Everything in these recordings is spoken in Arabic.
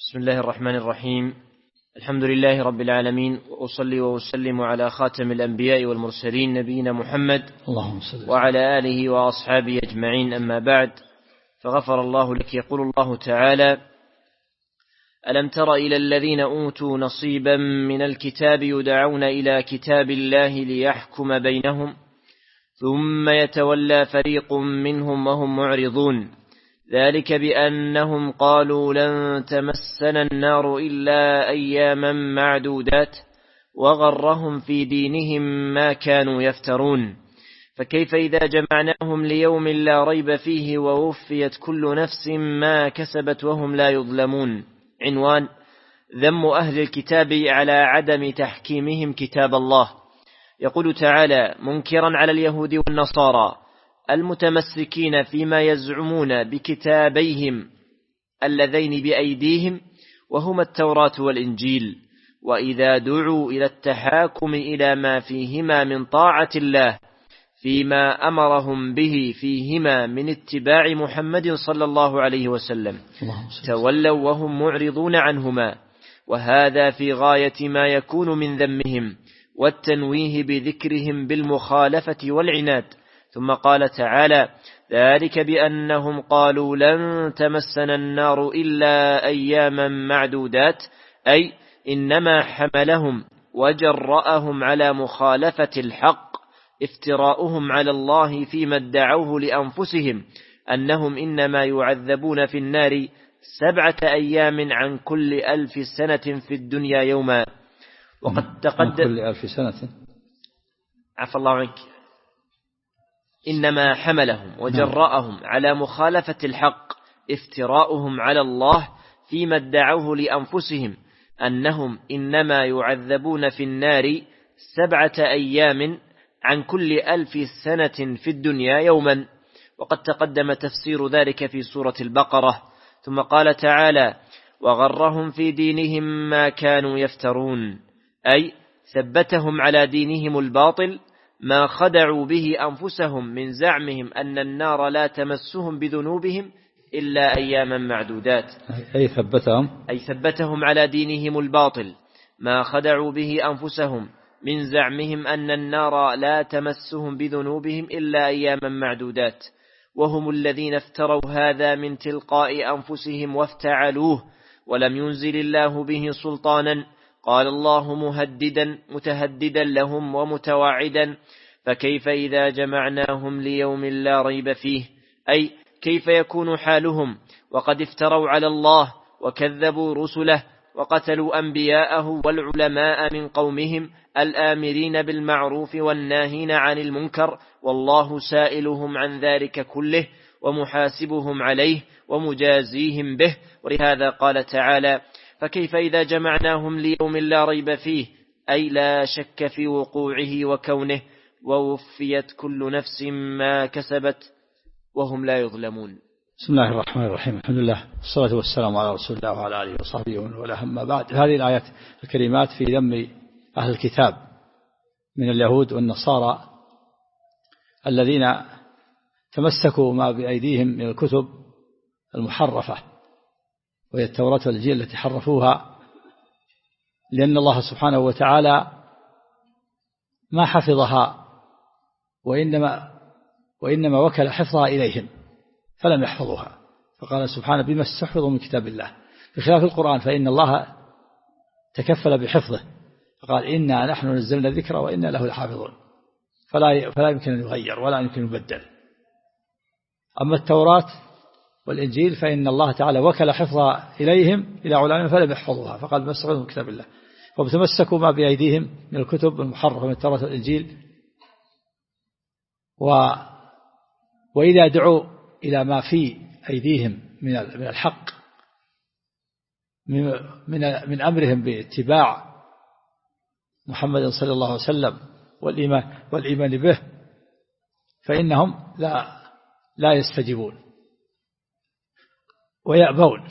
بسم الله الرحمن الرحيم. الحمد لله رب العالمين، وأصلي وأسلم على خاتم الأنبياء والمرسلين نبينا محمد وعلى آله وأصحابه أجمعين، أما بعد، فغفر الله لك. يقول الله تعالى: ألم تر إلى الذين أوتوا نصيبا من الكتاب يدعون إلى كتاب الله ليحكم بينهم ثم يتولى فريق منهم وهم معرضون، ذلك بأنهم قالوا لن تمسنا النار إلا أياما معدودات وغرهم في دينهم ما كانوا يفترون، فكيف إذا جمعناهم ليوم لا ريب فيه ووفيت كل نفس ما كسبت وهم لا يظلمون. عنوان: ذم أهل الكتاب على عدم تحكيمهم كتاب الله. يقول تعالى منكرا على اليهود والنصارى المتمسكين فيما يزعمون بكتابيهم اللذين بأيديهم وهما التوراة والإنجيل، وإذا دعوا إلى التحاكم إلى ما فيهما من طاعة الله فيما أمرهم به فيهما من اتباع محمد صلى الله عليه وسلم تولوا وهم معرضون عنهما، وهذا في غاية ما يكون من ذمهم والتنويه بذكرهم بالمخالفة والعناد. ثم قال تعالى: ذلك بأنهم قالوا لن تمسنا النار إلا أياما معدودات، أي إنما حملهم وجرأهم على مخالفة الحق افتراؤهم على الله فيما ادعوه لأنفسهم أنهم إنما يعذبون في النار 7 أيام عن كل 1000 سنة في الدنيا يوما. وقد تقدم كل 1000 سنة، عفى الله عنك، إنما حملهم وجرأهم على مخالفة الحق افتراؤهم على الله فيما ادعوه لأنفسهم أنهم إنما يعذبون في النار 7 أيام عن كل 1000 سنة في الدنيا يوما. وقد تقدم تفسير ذلك في سورة البقرة. ثم قال تعالى: وغرهم في دينهم ما كانوا يفترون، أي ثبتهم على دينهم الباطل ما خدعوا به أنفسهم من زعمهم أن النار لا تمسهم بذنوبهم إلا أياما معدودات، أي ثبتهم على دينهم الباطل ما خدعوا به أنفسهم من زعمهم أن النار لا تمسهم بذنوبهم إلا أياما معدودات، وهم الذين افتروا هذا من تلقاء أنفسهم وافتعلوه ولم ينزل الله به سلطانا. قال الله متهددا لهم ومتواعدا: فكيف إذا جمعناهم ليوم لا ريب فيه، أي كيف يكون حالهم وقد افتروا على الله وكذبوا رسله وقتلوا أنبياءه والعلماء من قومهم الآمرين بالمعروف والناهين عن المنكر، والله سائلهم عن ذلك كله ومحاسبهم عليه ومجازيهم به. ولهذا قال تعالى: فكيف إذا جمعناهم ليوم لا ريب فيه، أي لا شك في وقوعه وكونه، ووفيت كل نفس ما كسبت وهم لا يظلمون. بسم الله الرحمن الرحيم. الحمد لله والصلاة والسلام على رسول الله وعلى آله وصحبه ومن والاه، أما بعد. هذه الآيات الكريمات في ذم أهل الكتاب من اليهود والنصارى الذين تمسكوا ما بأيديهم من الكتب المحرفة، وهي التوراة والإنجيل التي حرفوها، لأن الله سبحانه وتعالى ما حفظها وإنما وكل حفظها إليهم فلم يحفظوها، فقال سبحانه: بما استحفظوا من كتاب الله، بخلاف القرآن فإن الله تكفل بحفظه، فقال: إنا نحن نزلنا الذكر وإنا له لحافظون، فلا يمكن أن يغير ولا يمكن أن يبدل. أما التوراة والإنجيل فإن الله تعالى وكل حفظها إليهم إلى علماء فلم يحفظوها، فقال: بما استحفظوا من كتاب الله، وتمسكوا ما بأيديهم من الكتب المحرفة من التوراة والإنجيل. وإذا دعوا إلى ما في أيديهم من الحق من أمرهم باتباع محمد صلى الله عليه وسلم والإيمان به، فإنهم لا يستجيبون ويأبون.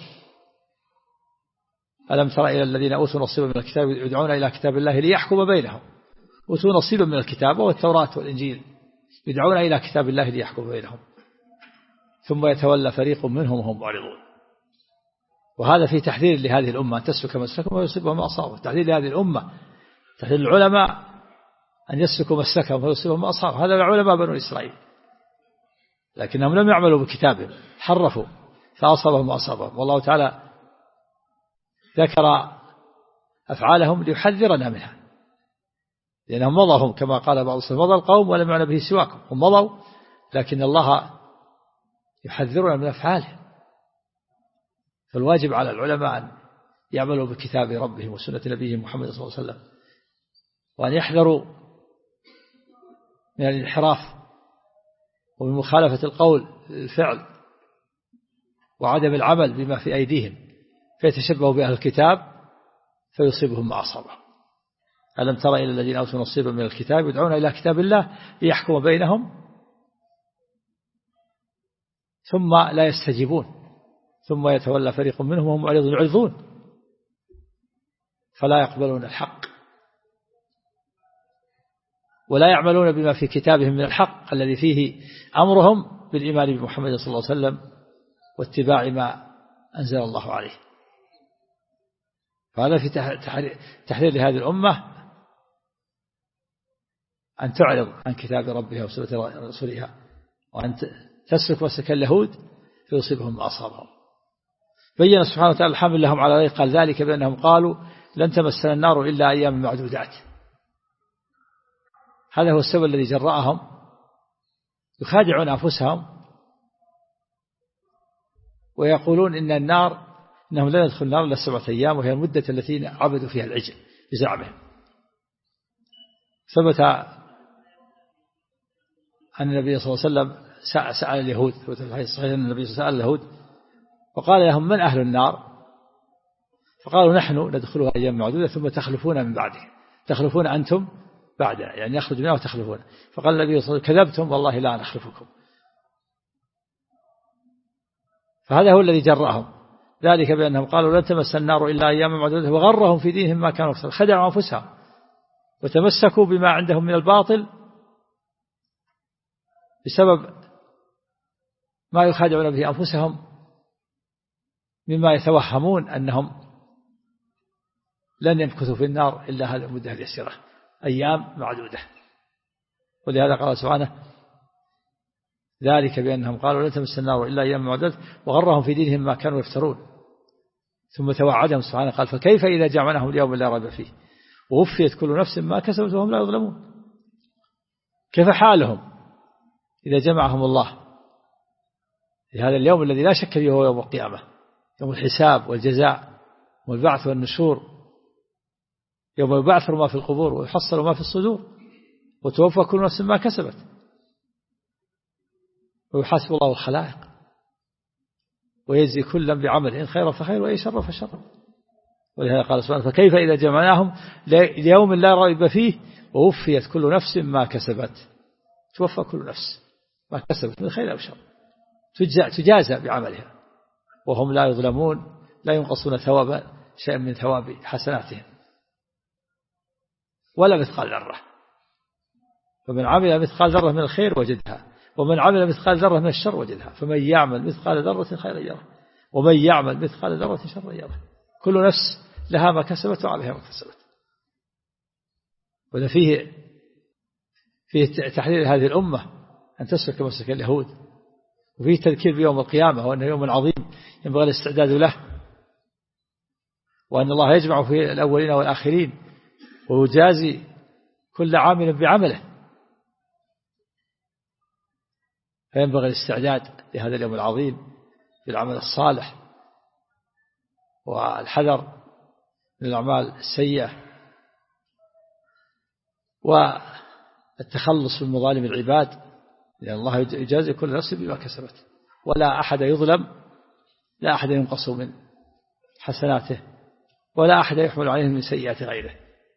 ألم تر إلى الذين أوتوا نصيبا من الكتاب يدعون إلى كتاب الله ليحكم بينهم، أوتوا نصيبا من الكتاب والتوراة والإنجيل يدعون إلى كتاب الله ليحكم بينهم ثم يتولى فريق منهم وهم معرضون. وهذا في تحذير لهذه الأمة أن تسلك مسلكهم ويصيبهم ما أصابهم. تحذير لهذه الأمة، تحذير العلماء أن يسلكوا مسلكهم ويصيبهم ما أصابهم. هذا العلماء بنو إسرائيل، لكنهم لم يعملوا بكتابهم، حرفوا فأصابهم ما أصابهم. والله تعالى ذكر أفعالهم ليحذرنا منها، لأنهم مضوا كما قال بعض السلف مضى القوم ولم يعنى به سواكم، هم مضوا لكن الله يحذرنا من أفعالهم. فالواجب على العلماء أن يعملوا بكتاب ربهم وسنة نبيهم محمد صلى الله عليه وسلم، وأن يحذروا من الانحراف ومن مخالفة القول الفعل وعدم العمل بما في أيديهم، فيتشبهوا بأهل الكتاب فيصيبهم ما أصابهم. ألم تر إلى الذين أوتوا نصيبا من الكتاب يدعون إلى كتاب الله ليحكم بينهم ثم لا يستجيبون ثم يتولى فريق منهم وهم يعرضون فلا يقبلون الحق ولا يعملون بما في كتابهم من الحق الذي فيه أمرهم بالإيمان بمحمد صلى الله عليه وسلم واتباع ما أنزل الله عليه. فهذا في تحذير لهذه الأمة أن تعرض عن كتاب ربها وسنة رسولها، وأن تسلك مسلك اليهود فيصيبهم ما أصابهم. بين سبحانه وتعالى الحمد لهم على ذلك، قال ذلك بأنهم قالوا لن تمسنا النار إلا أيام معدودات. هذا هو السبب الذي جرأهم يخادعون أنفسهم ويقولون إن النار إنهم لا يدخل النار إلا 7 أيام، وهي المدة التي عبدوا فيها العجل بزعمهم. ثبت أن النبي صلى الله عليه وسلم سأل اليهود، ثبت في الحديث الصحيح أن النبي صلى الله عليه وسلم سأل اليهود وقال لهم من أهل النار؟ فقالوا نحن ندخلها أيام معدودة ثم تخلفون من بعده، تخلفون أنتم بعدها، يعني يخرج منها وتخلفون. فقال النبي صلى الله عليه وسلم كذبتم والله لا نخلفكم. فهذا هو الذي جرأهم، ذلك بأنهم قالوا لن تمس النار إلا أيام معدودة وغرهم في دينهم ما كانوا يفترون، خدعوا أنفسهم وتمسكوا بما عندهم من الباطل بسبب ما يخادعون به أنفسهم مما يتوهمون أنهم لن يمكثوا في النار إلا هذه المدة اليسيرة أيام معدودة. ولهذا قال سبحانه ذلك بأنهم قالوا لن تمس النار إلا أيام معدودة وغرهم في دينهم ما كانوا يفترون. ثم توعدهم سبحانه قال فكيف إذا جمعناهم اليوم لا ريب فيه ووفيت كل نفس ما كسبت وهم لا يظلمون. كيف حالهم إذا جمعهم الله في هذا اليوم الذي لا شك فيه هو يوم القيامة، يوم الحساب والجزاء والبعث والنشور، يوم يبعثر ما في القبور ويحصل ما في الصدور وتوفى كل نفس ما كسبت ويحاسب الله الخلائق ويجزي كلا بعمل إن خير فخير وإن شر فشر. ولهذا قال سبحانه فكيف إذا جمعناهم ليوم لا ريب فيه ووفيت كل نفس ما كسبت. توفى كل نفس ما كسبت من خير أو شر، تجازى بعملها وهم لا يظلمون، لا ينقصون ثواب شيء من ثواب حسناتهم ولا مثقال ذرة. فمن عمل مثقال ذرة من الخير وجدها ومن عمل مثقال ذرة من الشر وجدها. فمن يعمل مثقال ذرة خيرا يره ومن يعمل مثقال ذرة شرا يره. كل نفس لها ما كسبت وعليها ما كسبت. وده فيه تحذير هذه الأمة أن تسلك مسلك اليهود، وفيه تذكير بيوم القيامة وأنه يوم عظيم ينبغي الاستعداد له، وأن الله يجمع في الأولين والآخرين ويجازي كل عامل بعمله، فينبغي الاستعداد لهذا اليوم العظيم بالعمل الصالح والحذر من الأعمال السيئة والتخلص من مظالم العباد، لأن الله يجازي كل نفس بما كسبت ولا أحد يظلم، لا أحد ينقص من حسناته ولا أحد يحمل عليه من سيئات غيره.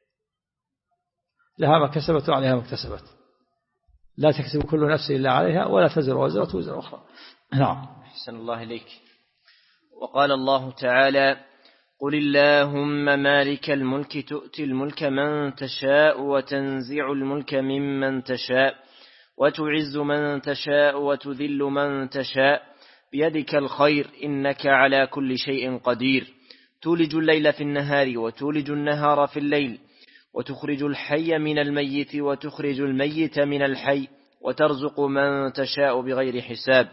لها ما كسبت وعليها ما اكتسبت، لا تكسب كل نفس إلا عليها ولا تزر وزرة وزر أخرى. نعم. أحسن الله إليك. وقال الله تعالى قل اللهم مالك الملك تؤتي الملك من تشاء وتنزع الملك ممن تشاء وتعز من تشاء وتذل من تشاء بيدك الخير إنك على كل شيء قدير تولج الليل في النهار وتولج النهار في الليل وتخرج الحي من الميت وتخرج الميت من الحي وترزق من تشاء بغير حساب.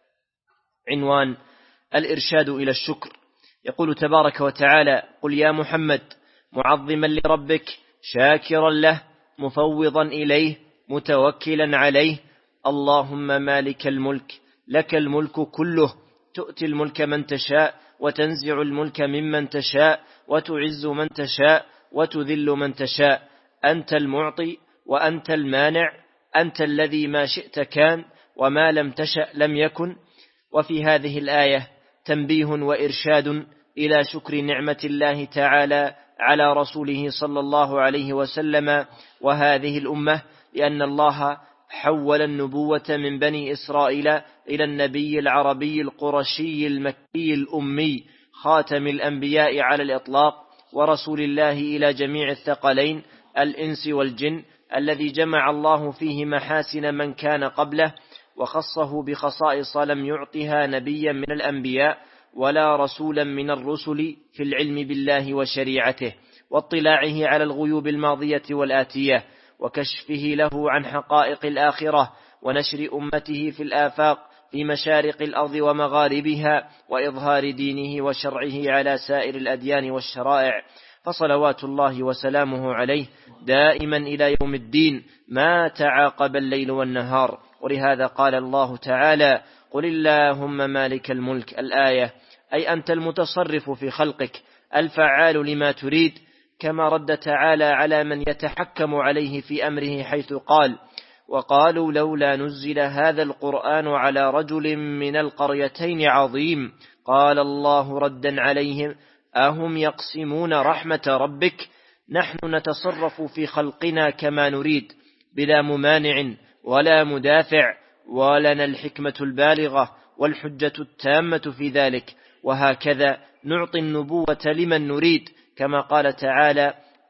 عنوان: الإرشاد إلى الشكر. يقول تبارك وتعالى: قل يا محمد معظما لربك شاكرا له مفوضا إليه متوكلا عليه اللهم مالك الملك لك الملك كله تؤتي الملك من تشاء وتنزع الملك ممن تشاء وتعز من تشاء وتذل من تشاء أنت المعطي وأنت المانع أنت الذي ما شئت كان وما لم تشأ لم يكن. وفي هذه الآية تنبيه وإرشاد إلى شكر نعمة الله تعالى على رسوله صلى الله عليه وسلم وهذه الأمة، لأن الله حول النبوة من بني إسرائيل إلى النبي العربي القرشي المكي الأمي خاتم الأنبياء على الإطلاق، ورسول الله إلى جميع الثقلين الإنس والجن، الذي جمع الله فيه محاسن من كان قبله وخصه بخصائص لم يعطها نبيا من الأنبياء ولا رسولا من الرسل في العلم بالله وشريعته واطلاعه على الغيوب الماضية والآتية وكشفه له عن حقائق الآخرة ونشر أمته في الآفاق في مشارق الأرض ومغاربها وإظهار دينه وشرعه على سائر الأديان والشرائع، فصلوات الله وسلامه عليه دائما إلى يوم الدين ما تعاقب الليل والنهار. ولهذا قال الله تعالى: قل اللهم مالك الملك، الآية، أي أنت المتصرف في خلقك الفعال لما تريد، كما رد تعالى على من يتحكم عليه في أمره حيث قال: وقالوا لولا نزل هذا القرآن على رجل من القريتين عظيم. قال الله ردا عليهم: أهم يقسمون رحمة ربك نحن نتصرف في خلقنا كما نريد بلا ممانع ولا مدافع ولنا الحكمة البالغة والحجة التامة في ذلك، وهكذا نعطي النبوة لمن نريد، كما قال تعالى: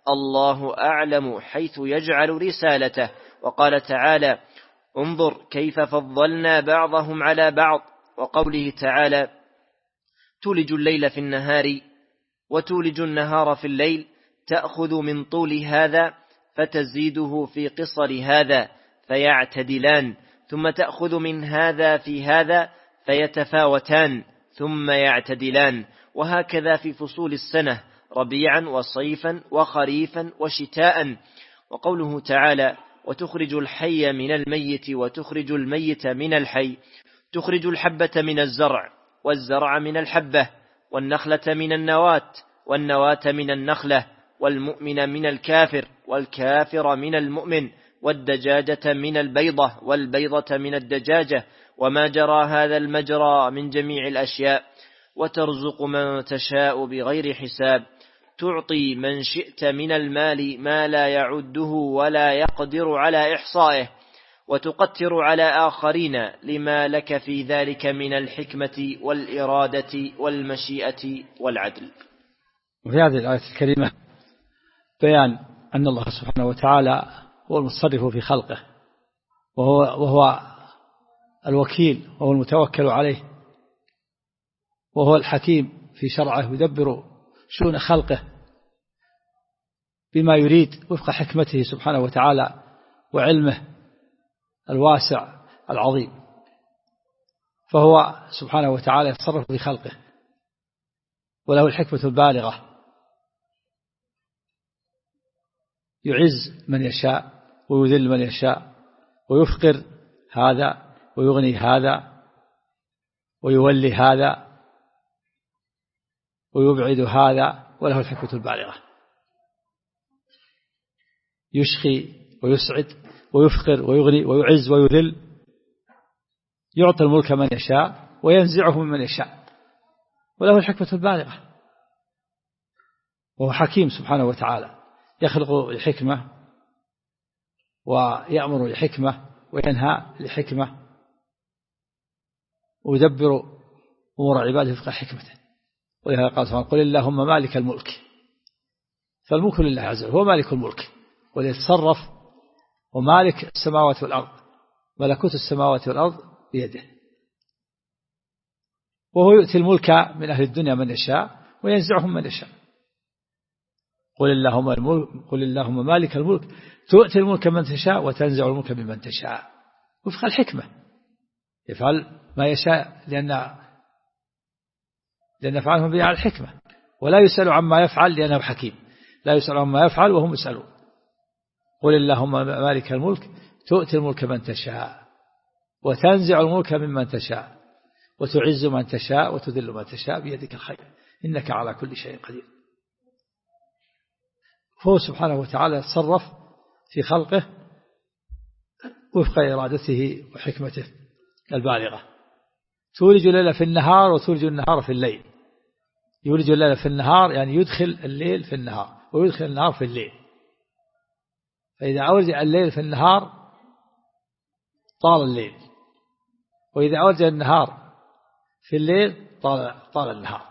الله أعلم حيث يجعل رسالته. وقال تعالى: انظر كيف فضلنا بعضهم على بعض. وقوله تعالى: تولج الليل في النهار وتولج النهار في الليل تأخذ من طول هذا فتزيده في قصر هذا فيعتدلان، ثم تأخذ من هذا في هذا فيتفاوتان ثم يعتدلان، وهكذا في فصول السنة ربيعا وصيفا وخريفا وشتاء. وقوله تعالى: وتخرج الحي من الميت وتخرج الميت من الحي، تخرج الحبة من الزرع والزرع من الحبة والنخلة من النواة والنواة من النخلة والمؤمن من الكافر والكافر من المؤمن والدجاجة من البيضة والبيضة من الدجاجة، وما جرى هذا المجرى من جميع الأشياء. وترزق من تشاء بغير حساب، تعطي من شئت من المال ما لا يعده ولا يقدر على إحصائه، وتقتر على آخرين لما لك في ذلك من الحكمة والإرادة والمشيئة والعدل. وفي هذه الآية الكريمة بيان أن الله سبحانه وتعالى هو المتصرف في خلقه، وهو الوكيل وهو المتوكل عليه، وهو الحكيم في شرعه يدبر شؤون خلقه بما يريد وفق حكمته سبحانه وتعالى وعلمه الواسع العظيم. فهو سبحانه وتعالى يتصرف في خلقه وله الحكمة البالغة، يعز من يشاء ويذل من يشاء، ويفقر هذا ويغني هذا ويولي هذا ويبعد هذا، وله الحكمة البالغة، يشقي ويسعد ويفقر ويغني ويعز ويذل، يعطي الملك من يشاء وينزعه من يشاء، وله الحكمة البالغة. وهو حكيم سبحانه وتعالى، يخلق لحكمة ويأمر لحكمة وينهى لحكمة، ويدبر أمور عباده وفق حكمته. ولهذا قال سبحانه: قل اللهم مالك الملك، فالملك لله عز وجل، هو مالك الملك وليتصرف، ومالك السماوات والأرض، ملكوت السماوات والأرض بيده. وهو يؤتي الملك من أهل الدنيا من يشاء وينزعهم من يشاء. قل اللهم مالك الملك تؤتي الملك من تشاء وتنزع الملك ممن تشاء، وفق الحكمة يفعل ما يشاء لأن فعلهم به على الحكمة، ولا يسأل عما يفعل لأنه حكيم، لا يسأل عما يفعل وهم يسألون. قل اللهم مالك الملك تؤتي الملك من تشاء وتنزع الملك ممن تشاء وتعز من تشاء وتذل من تشاء بيدك الخير إنك على كل شيء قدير. فهو سبحانه وتعالى يتصرف في خلقه وفق إرادته وحكمته البالغة. تولج الليل في النهار وتولج النهار في الليل. يولج الليل في النهار يعني يدخل الليل في النهار ويدخل النهار في الليل. فإذا أولج الليل في النهار طال الليل، وإذا أولج النهار في الليل طال النهار.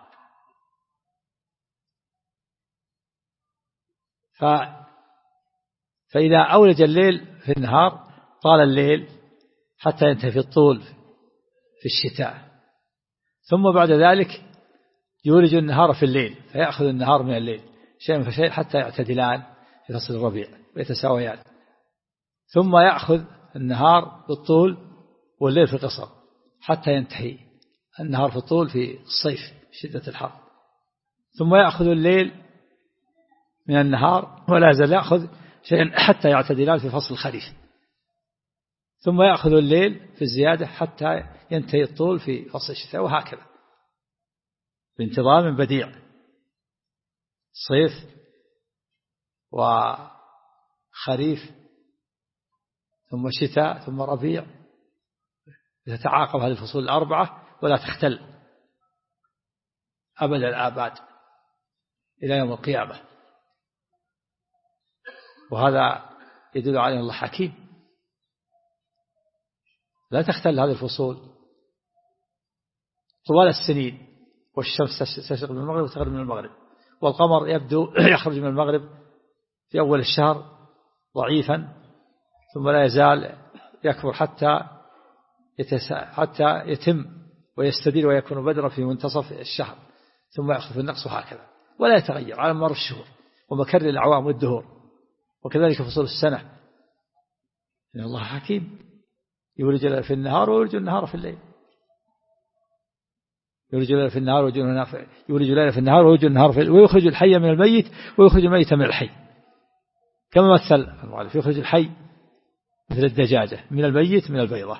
فإذا أولج الليل في النهار طال الليل حتى ينتهي في الطول في الشتاء، ثم بعد ذلك يولج النهار في الليل فيأخذ النهار من الليل شيئا فشيء حتى يعتدلان في فصل الربيع ويتساويان، ثم يأخذ النهار بالطول والليل في القصر حتى ينتهي النهار في الطول في الصيف شدة الحر، ثم يأخذ الليل من النهار ولا يزال يأخذ شيئا حتى يعتدلان في فصل الخريف، ثم يأخذ الليل في الزيادة حتى ينتهي الطول في فصل الشتاء، وهكذا بانتظام بديع، صيف وخريف ثم شتاء ثم ربيع، تتعاقب هذه الفصول الأربعة ولا تختل أبد الآباد إلى يوم القيامة. وهذا يدل على أن الله حكيم، لا تختل هذه الفصول طوال السنين، والشمس تشرق من المغرب وتغرب من المغرب، والقمر يبدو يخرج من المغرب في أول الشهر ضعيفا ثم لا يزال يكبر حتى يتم ويستدير ويكون بدرا في منتصف الشهر، ثم يخطف النقص، هكذا ولا يتغير على مر الشهور ومكر الأعوام والدهور، وكذلك فصول السنة. إن الله حكيم يولج الليل في النهار ويولج النهار في الليل، يولج الليل في النهار ويولج النهار في الليل، ويخرج الحي من الميت ويخرج الميت من الحي، كما مثل المؤلف يخرج الحي مثل الدجاجة من الميت من البيضة،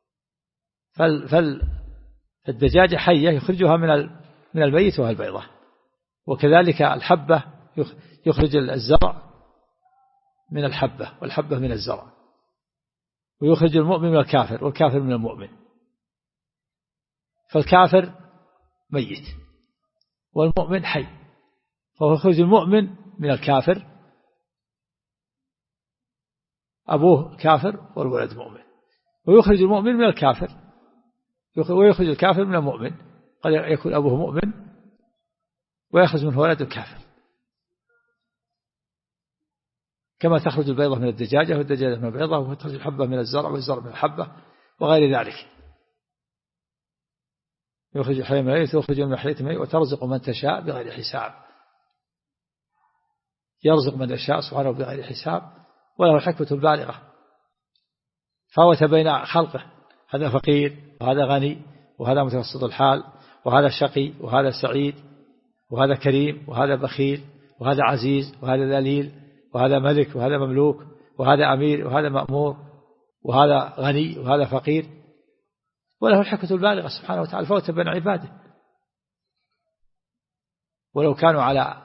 فالدجاجة حية يخرجها من الميت وهي البيضة، وكذلك الحبة يخرج الزرع من الحبة والحبة من الزرع، ويخرج المؤمن من الكافر والكافر من المؤمن. فالكافر ميت والمؤمن حي، فهو يخرج المؤمن من الكافر، أبوه كافر والولد مؤمن، ويخرج المؤمن من الكافر ويخرج الكافر من المؤمن، قد يكون أبوه مؤمن ويخرج منه ولد الكافر، كما تخرج البيضة من الدجاجة والدجاجة من البيضة، وتخرج الحبة من الزرع والزرع من الحبة وغير ذلك. يخرج الحي من الميت ويخرج من الحي من الميت، وترزق من تشاء بغير حساب. يرزق من يشاء سبحانه بغير حساب، وله الحكمة البالغة، فوت بين خلقه، هذا فقير وهذا غني وهذا متوسط الحال وهذا شقي وهذا سعيد وهذا كريم وهذا بخيل وهذا عزيز وهذا ذليل وهذا ملك وهذا مملوك وهذا أمير وهذا مأمور وهذا غني وهذا فقير، وله الحكمة البالغة سبحانه وتعالى، فوت بين عباده. ولو كانوا على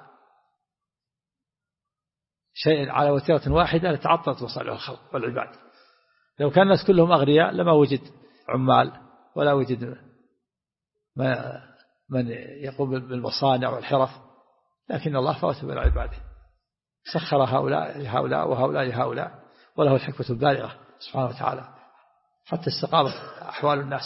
شيء على وتيرة واحدة لتعطلت مصالح الخلق والعباد. لو كان الناس كلهم أغنياء لما وجد عمال ولا وجد من يقوم بالمصانع والحرف، لكن الله فوت بين عباده، سخر هؤلاء لهؤلاء وهؤلاء لهؤلاء، وله الحكمة البالغة سبحانه وتعالى حتى استقامت أحوال الناس.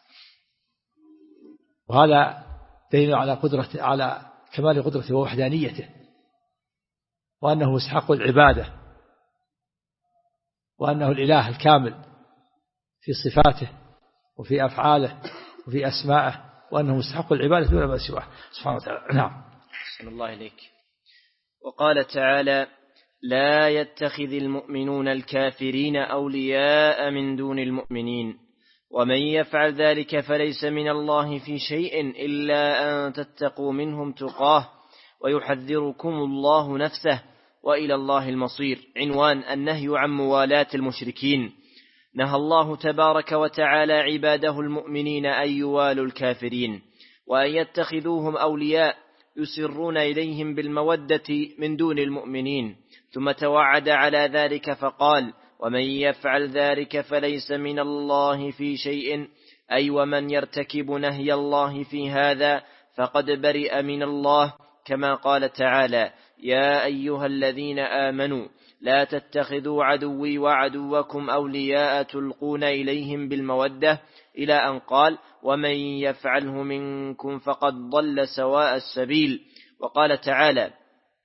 وهذا دليل على كمال قدرته ووحدانيته، وأنه مستحق العبادة، وأنه الإله الكامل في صفاته وفي أفعاله وفي أسمائه وأنه مستحق العبادة دون ما سواه سبحانه وتعالى. نعم. أحسن الله إليك. وقال تعالى: لا يتخذ المؤمنون الكافرين أولياء من دون المؤمنين ومن يفعل ذلك فليس من الله في شيء إلا أن تتقوا منهم تقاه ويحذركم الله نفسه وإلى الله المصير. عنوان: النهي عن موالاة المشركين. نهى الله تبارك وتعالى عباده المؤمنين أن يوالوا الكافرين وأن يتخذوهم أولياء يسرون إليهم بالمودة من دون المؤمنين، ثم توعد على ذلك فقال: ومن يفعل ذلك فليس من الله في شيء، أي ومن يرتكب نهي الله في هذا فقد برئ من الله، كما قال تعالى: يا أيها الذين آمنوا لا تتخذوا عدوي وعدوكم أولياء تلقون إليهم بالمودة، إلى أن قال: ومن يفعله منكم فقد ضل سواء السبيل. وقال تعالى: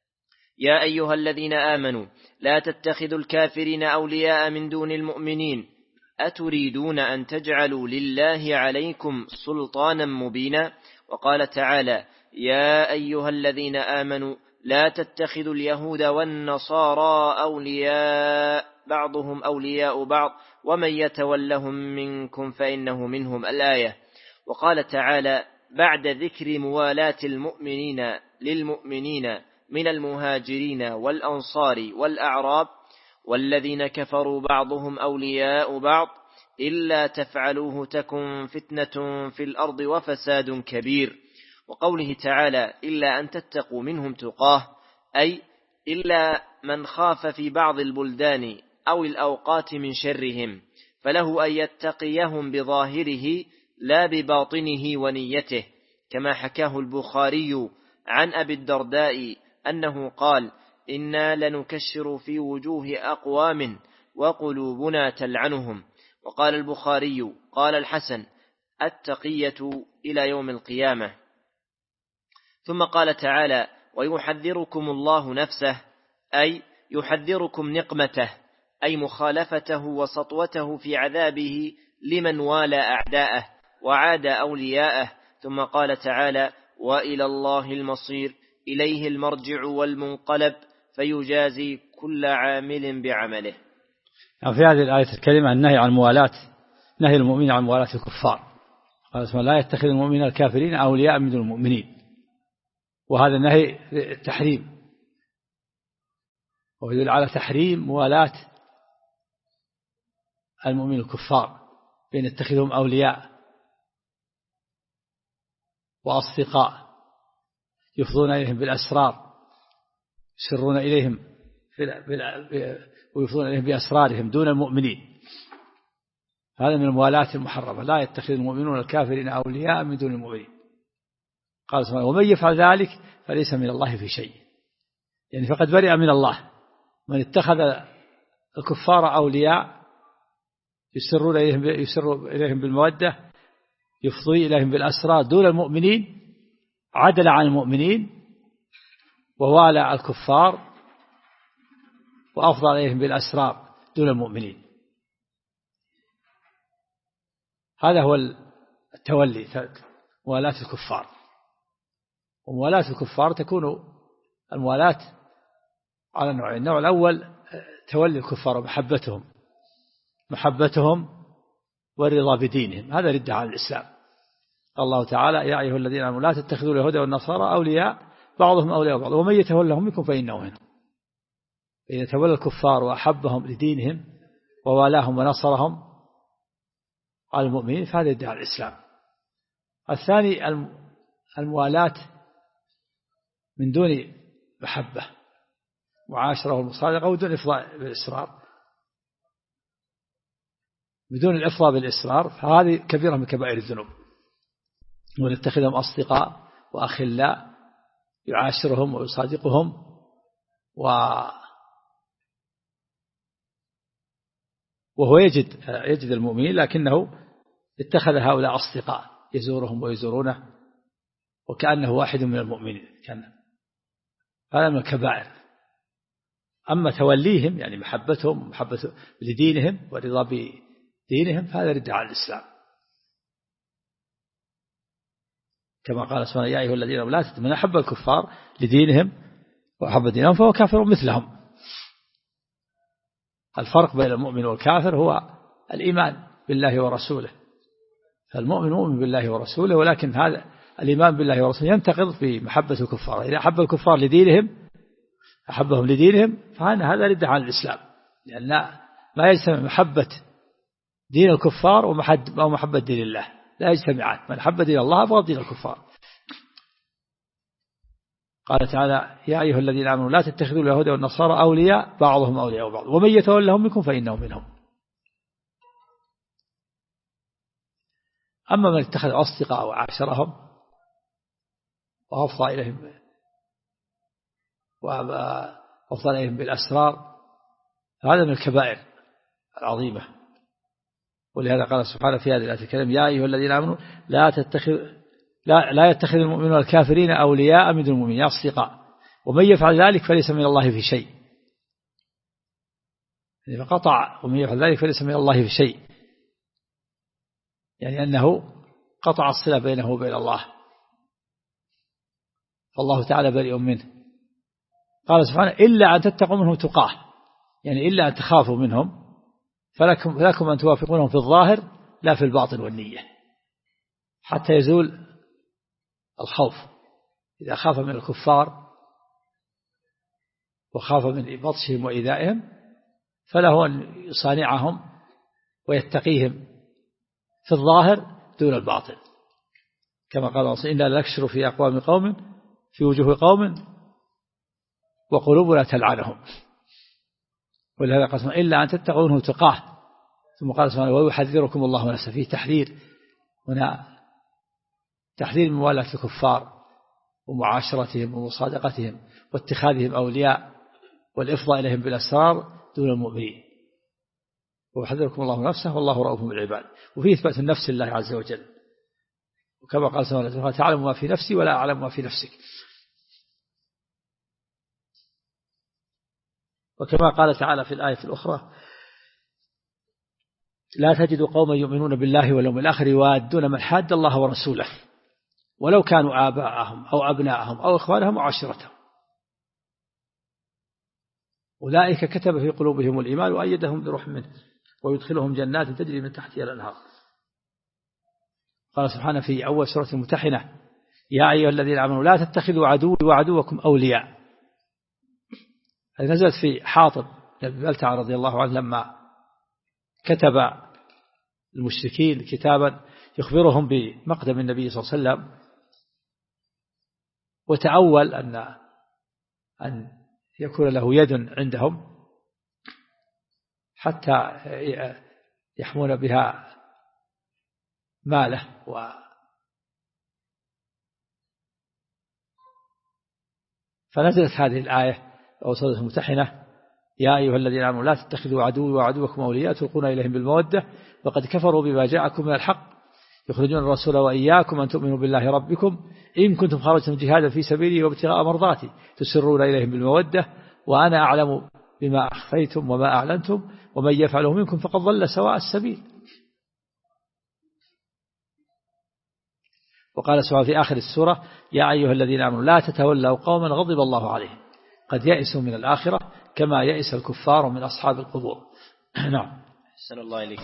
يا أيها الذين آمنوا لا تتخذوا الكافرين أولياء من دون المؤمنين أتريدون أن تجعلوا لله عليكم سلطانا مبينا. وقال تعالى: يا أيها الذين آمنوا لا تتخذوا اليهود والنصارى أولياء بعضهم أولياء بعض ومن يتولهم منكم فإنه منهم، الآية. وقال تعالى بعد ذكر موالاة المؤمنين للمؤمنين من المهاجرين والأنصار والأعراب: والذين كفروا بعضهم أولياء بعض إلا تفعلوه تكن فتنة في الأرض وفساد كبير. وقوله تعالى: إلا أن تتقوا منهم تقاه، أي إلا من خاف في بعض البلدان أو الأوقات من شرهم فله أن يتقيهم بظاهره لا بباطنه ونيته، كما حكاه البخاري عن أبي الدرداء أنه قال: إنا لنكشر في وجوه أقوام وقلوبنا تلعنهم. وقال البخاري قال الحسن: التقية إلى يوم القيامة. ثم قال تعالى: ويحذركم الله نفسه، أي يحذركم نقمته، أي مخالفته وسطوته في عذابه لمن والى أعداءه وعاد أولياءه. ثم قال تعالى: وإلى الله المصير، إليه المرجع والمنقلب فيجازي كل عامل بعمله. في هذه الآية الكريمة النهي عن موالاة، نهي المؤمن عن موالاة الكفار. قال سبحانه: لا يتخذ المؤمنين الكافرين أولياء من المؤمنين، وهذا النهي تحريم، ويدل على تحريم موالاة المؤمنين الكفار بأن يتخذهم أولياء وأصدقاء يفضون إليهم بالأسرار، يسرون إليهم ويفضون إليهم بأسرارهم دون المؤمنين. هذا من الموالاة المحرمة. لا يتخذ المؤمنون الكافرين أولياء من دون المؤمنين. قال سبحانه: ومن يفعل ذلك فليس من الله في شيء، يعني فقد برئ من الله. من اتخذ الكفار أولياء يسر إليهم بالمودة، يفضي إليهم بالأسرار دون المؤمنين، عدل عن المؤمنين ووالى الكفار وأفضل إليهم بالأسرار دون المؤمنين. هذا هو التولي، موالاة الكفار. وموالاة الكفار تكون الموالاة على نوعين: النوع الأول تولي الكفار ومحبتهم والرضا بدينهم، هذا ردة على الإسلام. قال الله تعالى: يا أيها الذين آمنوا لا تتخذوا اليهود والنصارى أولياء بعضهم أولياء بعض ومن يتولهم منكم فإنه منهم. إذا تولى الكفار وأحبهم لدينهم ووالاهم ونصرهم على المؤمنين فهذا ردة على الإسلام. الثاني الموالاة من دون محبة، معاشرة والمصادقة ودون إفضاء بالإصرار، بدون الإفضاء بالإصرار، فهذه كبيرة من كبائر الذنوب. ونتخذهم أصدقاء وأخلاء يعاشرهم ويصادقهم وهو يجد المؤمنين، لكنه اتخذ هؤلاء أصدقاء يزورهم ويزورونه وكأنه واحد من المؤمنين، هذا من الكبائر. أما توليهم يعني محبتهم لدينهم ورضا بدينهم فهذا ردة على الإسلام. كما قال سبحانه يا أيها الذين آمنوا لا تتخذوا من أحب الكفار لدينهم وأحب دينهم فهو كافر مثلهم. الفرق بين المؤمن والكافر هو الإيمان بالله ورسوله. فالمؤمن مؤمن بالله ورسوله، ولكن هذا الإيمان بالله ورسوله ينتقض في محبة الكفار. إذا أحب الكفار لدينهم أحبهم لدينهم فهذا رد عن الإسلام، لأن ما يجتمع محبة دين الكفار ومحبة دين الله، لا يجتمعان. من حب دين الله أبغض دين الكفار. قال تعالى يا أيها الذين آمنوا لا تتخذوا اليهود والنصارى أولياء بعضهم أولياء بعض ومن يتولهم منكم فإنه منهم. أما من اتخذ أصدقاء وعاشرهم وأفضى إليهم بالأسرار هذا من الكبائر العظيمة. ولهذا قال سبحانه في هذه الآية الكريمة يا أيها الذين آمنوا لا يتخذ المؤمنون الكافرين أولياء من المؤمنين أصدقاء ومن يفعل ذلك فليس من الله في شيء. يعني فقطع ومن يفعل ذلك فليس من الله في شيء، يعني أنه قطع الصلة بينه وبين الله، فالله تعالى بريء منه. قال سبحانه إلا أن تتقوا منهم تقاه، يعني إلا أن تخافوا منهم فلكم أن توافقونهم في الظاهر لا في الباطن والنية حتى يزول الخوف. إذا خاف من الكفار وخاف من بطشهم وإيذائهم فله أن يصانعهم ويتقيهم في الظاهر دون الباطن، كما قال الله إنا لنكشر في أقوام قوم في وجوه قوم وقلوبنا تلعنهم. ولهذا قال إلا أن تتقوا منه تقاه. ثم قال سبحانه ويحذركم الله نفسه، فيه تحذير هنا، تحذير من موالاة الكفار ومعاشرتهم ومصادقتهم واتخاذهم أولياء والإفضاء إليهم بالأسرار دون المؤمنين. ويحذركم الله نفسه والله رؤوف بالعباد. وفيه إثبات النفس لله عز وجل، وكما قال سبحانه تعلم ما في نفسي ولا أعلم ما في نفسك. وكما قال تعالى في الآية الأخرى لا تجد قوما يؤمنون بالله واليوم الآخر يوادون من حاد الله ورسوله ولو كانوا آباءهم أو أبناءهم أو إخوانهم وعشيرتهم أولئك كتب في قلوبهم الإيمان وأيدهم بروح منه ويدخلهم جنات تجري من تحتها الأنهار. قال سبحانه في أول سورة الممتحنة يا أيها الذين آمنوا لا تتخذوا عدوي وعدوكم أولياء. هذه نزلت في حاطب بن بلتعة رضي الله عنه لما كتب المشركين كتابا يخبرهم بمقدم النبي صلى الله عليه وسلم، وتأول أن يكون له يد عندهم حتى يحمون بها ماله. فنزلت هذه الآية أو سورة الممتحنة يا أيها الذين آمنوا لا تتخذوا عدوي وعدوكم أولياء تلقون إليهم بالمودة وقد كفروا بما جاءكم من الحق يخرجون الرسول وإياكم أن تؤمنوا بالله ربكم إن كنتم خرجتم جهادا في سبيلي وابتغاء مرضاتي تسرون إليهم بالمودة وأنا أعلم بما أخفيتم وما أعلنتم ومن يفعله منكم فقد ضل سواء السبيل. وقال سبحانه في آخر السورة يا أيها الذين آمنوا لا تتولوا قوما غضب الله عليهم قد يئسوا من الآخرة كما يئس الكفار من أصحاب القبور. نعم. أحسن الله إليك.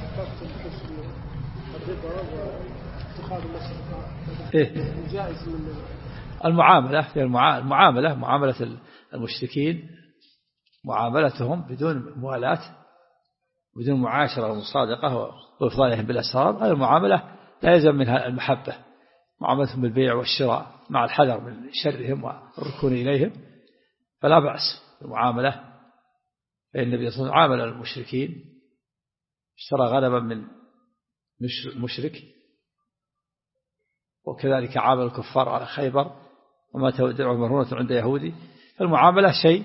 المعاملة معاملة المشركين معاملتهم بدون موالاة بدون معاشرة ومصادقة وإفضالهم بالأسرار، هذه المعاملة لا يلزم منها المحبة. معاملتهم بالبيع والشراء مع الحذر من شرهم والركون إليهم فلا بأس المعاملة. فإن النبي صلى الله عليه وسلم عامل المشركين اشترى غنما من مشرك وكذلك عامل الكفار على خيبر وما تودع مرهونة عند يهودي. فالمعاملة شيء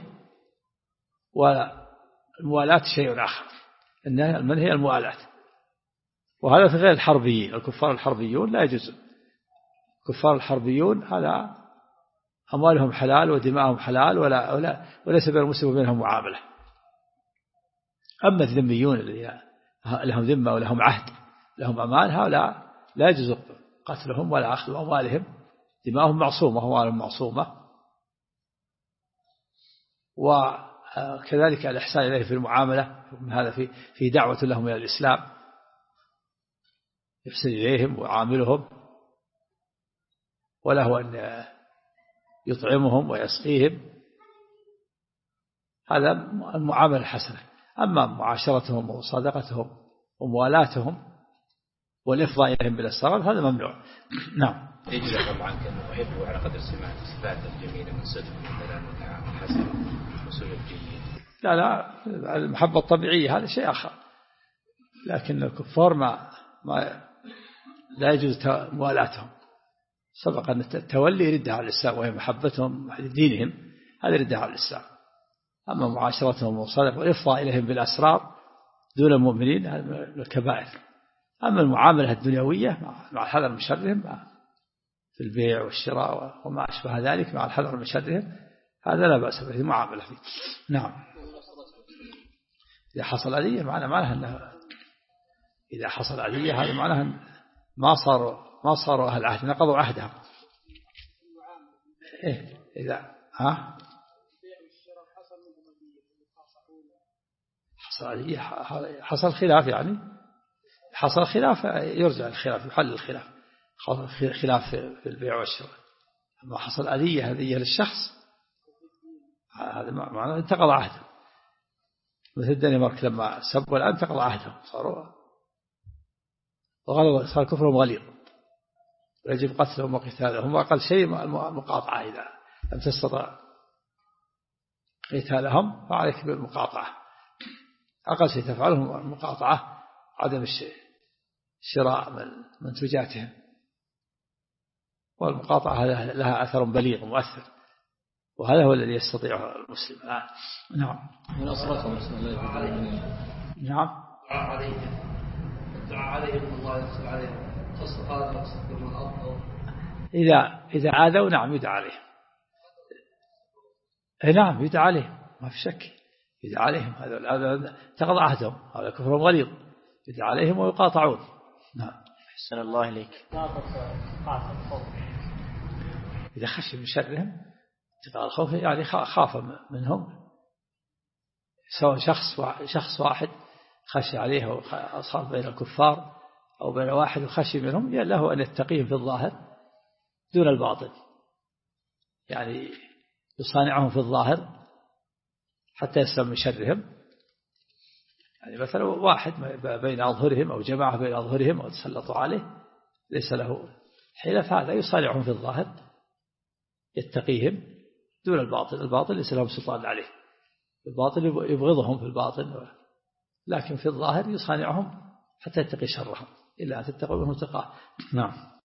والموالاة شيء آخر، من هي الموالاة. وهذا في غير الحربيين. الكفار الحربيون لا يجوز. الكفار الحربيون هذا أموالهم حلال ودماءهم حلال وليس بين المسلم وبينهم معاملة. أما الذميون الذين لهم ذمة ولهم عهد لهم أمان هؤلاء لا يجوز قتلهم ولا أخذ أموالهم، دماؤهم معصومة وأموالهم معصومة. وكذلك الإحسان إليه في المعاملة، هذا في دعوة لهم إلى الإسلام، يحسن إليهم ويعاملهم، وله أن يطعمهم ويسقيهم، هذا المعاملة الحسنة. أما معاشرتهم وصدقتهم وموالاتهم والإفضاء إليهم بالأسرار هذا ممنوع. نعم. يجوز طبعا كأنه يحب على قدر سماع الصفات الجميلة من صدق مثلا وتعامل حسن وسلوك جيد. لا المحبة الطبيعية هذا شيء آخر، لكن الكفار ما لا يجوز موالاتهم. سبق أن التولي يردها على الإسلام، وهي محبتهم لدينهم، هذا يردها على الإسلام. أما معاشرتهم والصدق والإفضاء إليهم بالأسرار دون المؤمنين هذا من الكبائر. أما المعاملة الدنيوية مع الحذر من شرهم في البيع والشراء وما أشبه ذلك مع الحذر من شرهم هذا لا بأس به، معاملة فيه. نعم. إذا حصل أذية معناه أنه إذا حصل أذية هذا معناه أن ما صاروا أهل عهد، نقضوا عهدهم. إذا حصل أذية حصل خلاف، يعني حصل خلاف يرجع الخلاف، يحل الخلاف، خلاف في البيع والشراء. أما حصل أذية للشخص هذا معناه انتقض عهده، مثل الدنمارك لما سبوا الآن انتقض عهدهم، صار كفرهم غليظ، ويجب قتلهم وقتالهم، وأقل شيء مقاطعة. إذا لم تستطع قتالهم فعليك بالمقاطعة، أقل شيء تفعله المقاطعة، عدم شراء من منتجاتهم، والمقاطعة لها أثر بليغ ومؤثر، وهذا هو الذي يستطيعه المسلم. نعم. نعم. الدعاء عليهم الله يغفر عليهم تصدق هذا وتصدق من الأرض. إذا عادوا نعم يدعى عليهم. نعم يدعى عليهم ما في شك، يدعى عليهم، هذا تقضى عهدهم، هذا كفرهم غليظ، يدعى عليهم ويقاطعون. نعم. أحسن الله إليك. إذا خشي من شرهم اتقاء الخوف، يعني خاف منهم، سواء شخص واحد خشي عليه وصار بين الكفار أو بين واحد وخشي منهم، له أن يتقيهم في الظاهر دون الباطن، يعني يصانعهم في الظاهر حتى يسلم من شرهم. يعني مثلا واحد بين أظهرهم أو جماعة بين أظهرهم أو تسلطوا عليه ليس له حيلة، هذا يصانعهم في الظاهر يتقيهم دون الباطن. الباطن ليس لهم سلطان عليه، الباطن يبغضهم في الباطن، لكن في الظاهر يصانعهم حتى يتقي شرهم، إلا أن تتقوا منه تقاه. نعم.